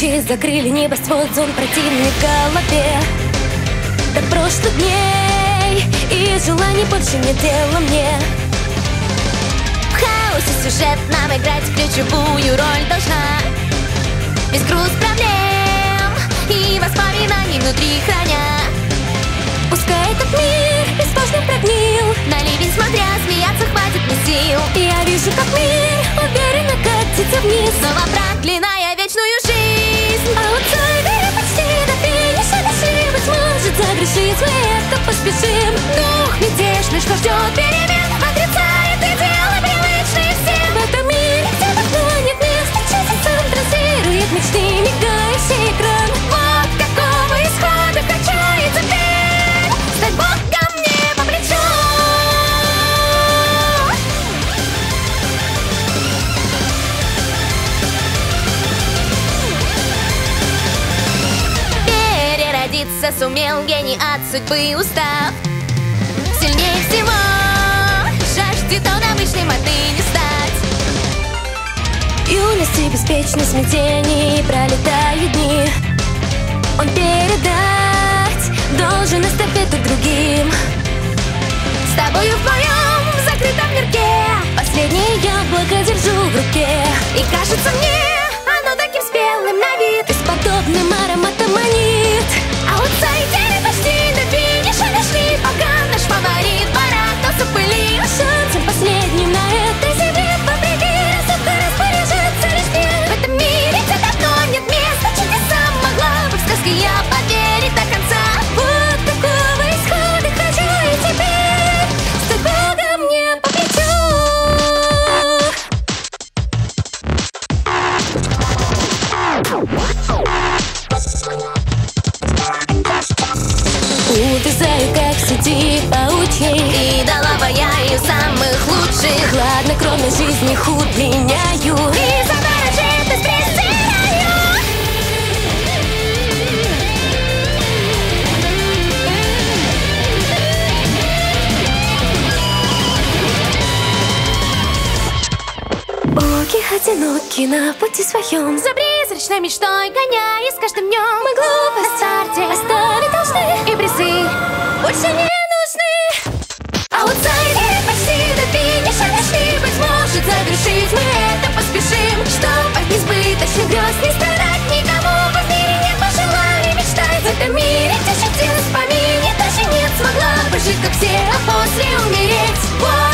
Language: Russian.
Тучи закрыли небосвод, зон противный в голове до прошлых дней, и желаний больше нет дела мне. В хаосе сюжет нам играть ключевую роль должна. Весь груз проблем и воспоминаний внутри храня. Пускай этот мир беспечно прогнил, на ливень смотря, смеяться хватит мне сил. Я вижу, как мир уверенно катится вниз, снова проклиная вечную жизнь. Аутсайдеры почти до финиша дошли, быть может загрешить мы это поспешим. Дух мятежный, что ждет перемен, отрицает идеалы привычные всем. В этом мире, где давно нет места, часом транслирует мечты мигающий экран. Вот какого исхода хочу и теперь стать Богом мне по плечу. Переродиться сумел гений от судьбы устав. Сильнее всего жаждет он обычным отныне стать. Юность и беспечность смятений пролетают дни. Он передать должен эстафету другим. С тобою вдвоем в закрытом мирке последнее яблоко держу в руке. И кажется мне оно таким спелым на вид, бесподобным ароматом манит. Аутсайдеры почти до финиша дошли, пока наш фаворит барахтался в пыли. Шансом последним на этой земле вопреки рассудку распоряжаться лишь мне. В этом мире, где давно нет места чудесам, могла бы в сказке я поверить до конца. Вот такого исхода хочу и теперь стать Богом мне по плечу. Увязаю, как в сети паучьей, и дала я самых лучших. Хладнокровной жизни удлиняю и завороженность презираю. Боги одиноки на пути своем, за призрачной мечтой гоняясь с каждым днем. Мы глупо на старте оставить должны, и призы больше не нужны. Аутсайдеры почти до финиша дошли, быть может завершить мы это поспешим. Чтоб от несбыточных грез не страдать никому, в мире нет пожеланий мечтать. В этом мире, где шутилась в помине, даже нет смогла бы жить как все, а после умереть.